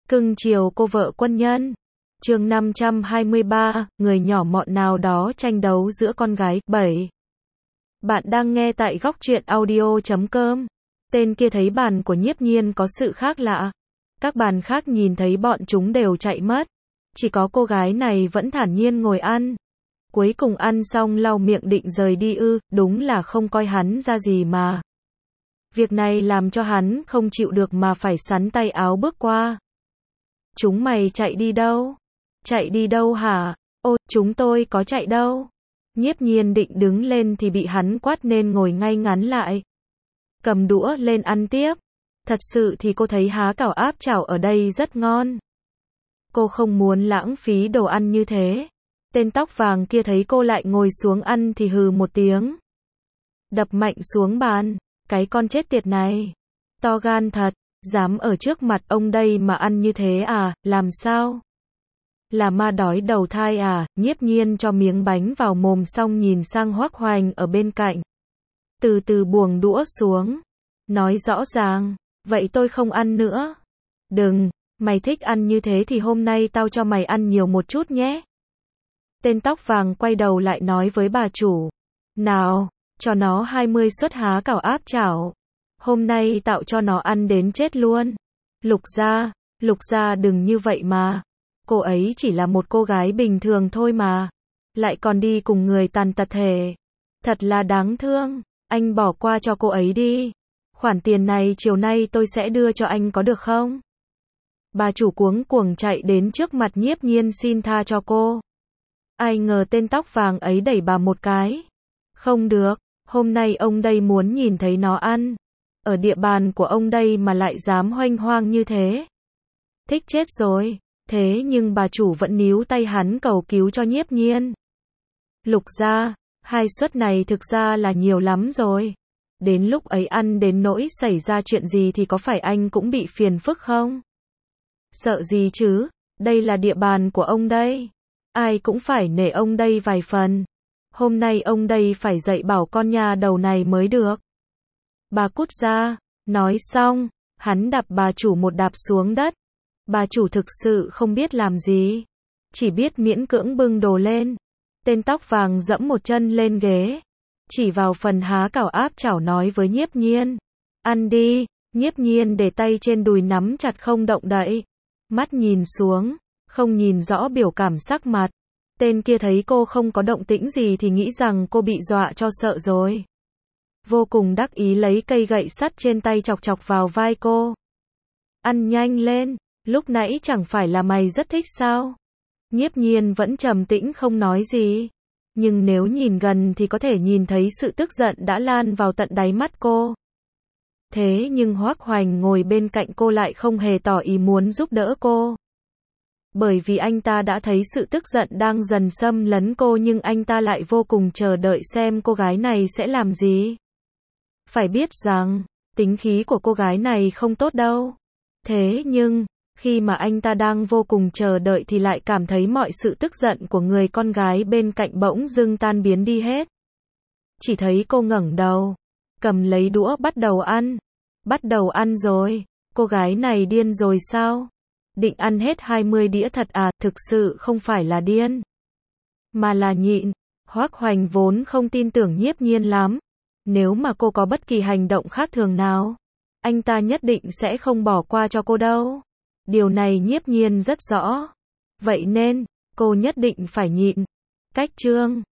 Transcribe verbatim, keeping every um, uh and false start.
Cưng chiều cô vợ quân nhân. Chương năm trăm hai mươi ba, người nhỏ mọn nào đó tranh đấu giữa con gái. bảy. Bạn đang nghe tại góc truyện audio chấm com. Tên kia thấy bàn của Nhiếp Nhiên có sự khác lạ. Các bàn khác nhìn thấy bọn chúng đều chạy mất. Chỉ có cô gái này vẫn thản nhiên ngồi ăn. Cuối cùng ăn xong lau miệng định rời đi ư, đúng là không coi hắn ra gì mà. Việc này làm cho hắn không chịu được mà phải sắn tay áo bước qua. Chúng mày chạy đi đâu? Chạy đi đâu hả? Ô, chúng tôi có chạy đâu? Nhiếp Nhiên định đứng lên thì bị hắn quát nên ngồi ngay ngắn lại. Cầm đũa lên ăn tiếp. Thật sự thì cô thấy há cảo áp chảo ở đây rất ngon. Cô không muốn lãng phí đồ ăn như thế. Tên tóc vàng kia thấy cô lại ngồi xuống ăn thì hừ một tiếng. Đập mạnh xuống bàn. Cái con chết tiệt này. To gan thật. Dám ở trước mặt ông đây mà ăn như thế à, làm sao? Là ma đói đầu thai à? Nhiếp Nhiên cho miếng bánh vào mồm xong nhìn sang Hoắc Hoành ở bên cạnh. Từ từ buông đũa xuống. Nói rõ ràng, vậy tôi không ăn nữa. Đừng, mày thích ăn như thế thì hôm nay tao cho mày ăn nhiều một chút nhé. Tên tóc vàng quay đầu lại nói với bà chủ. Nào, cho nó hai mươi suất há cảo áp chảo. Hôm nay tạo cho nó ăn đến chết luôn. Lục gia, Lục gia đừng như vậy mà. Cô ấy chỉ là một cô gái bình thường thôi mà. Lại còn đi cùng người tàn tật thể. Thật là đáng thương. Anh bỏ qua cho cô ấy đi. Khoản tiền này chiều nay tôi sẽ đưa cho anh có được không? Bà chủ cuống cuồng chạy đến trước mặt Nhiếp Nhiên xin tha cho cô. Ai ngờ tên tóc vàng ấy đẩy bà một cái. Không được, hôm nay ông đây muốn nhìn thấy nó ăn. Ở địa bàn của ông đây mà lại dám hoanh hoang như thế. Thích chết rồi. Thế nhưng bà chủ vẫn níu tay hắn cầu cứu cho Nhiếp Nhiên. Lục gia, hai suất này thực ra là nhiều lắm rồi. Đến lúc ấy ăn đến nỗi xảy ra chuyện gì thì có phải anh cũng bị phiền phức không? Sợ gì chứ, đây là địa bàn của ông đây. Ai cũng phải nể ông đây vài phần. Hôm nay ông đây phải dạy bảo con nhà đầu này mới được. Bà cút ra, nói xong, hắn đạp bà chủ một đạp xuống đất. Bà chủ thực sự không biết làm gì. Chỉ biết miễn cưỡng bưng đồ lên. Tên tóc vàng dẫm một chân lên ghế. Chỉ vào phần há cảo áp chảo nói với Nhiếp Nhiên. Ăn đi, Nhiếp Nhiên để tay trên đùi nắm chặt không động đậy. Mắt nhìn xuống, không nhìn rõ biểu cảm sắc mặt. Tên kia thấy cô không có động tĩnh gì thì nghĩ rằng cô bị dọa cho sợ rồi. Vô cùng đắc ý lấy cây gậy sắt trên tay chọc chọc vào vai cô. Ăn nhanh lên, lúc nãy chẳng phải là mày rất thích sao? Nhiếp Nhiên vẫn trầm tĩnh không nói gì. Nhưng nếu nhìn gần thì có thể nhìn thấy sự tức giận đã lan vào tận đáy mắt cô. Thế nhưng Hoắc Hoành ngồi bên cạnh cô lại không hề tỏ ý muốn giúp đỡ cô. Bởi vì anh ta đã thấy sự tức giận đang dần xâm lấn cô nhưng anh ta lại vô cùng chờ đợi xem cô gái này sẽ làm gì. Phải biết rằng, tính khí của cô gái này không tốt đâu. Thế nhưng, khi mà anh ta đang vô cùng chờ đợi thì lại cảm thấy mọi sự tức giận của người con gái bên cạnh bỗng dưng tan biến đi hết. Chỉ thấy cô ngẩng đầu, cầm lấy đũa bắt đầu ăn. Bắt đầu ăn rồi, cô gái này điên rồi sao? Định ăn hết hai mươi đĩa thật à, thực sự không phải là điên. Mà là nhịn. Hoắc Hoành vốn không tin tưởng Nhiếp Nhiên lắm. Nếu mà cô có bất kỳ hành động khác thường nào, anh ta nhất định sẽ không bỏ qua cho cô đâu. Điều này Nhiếp Nhiên rất rõ. Vậy nên, cô nhất định phải nhịn. Cách chương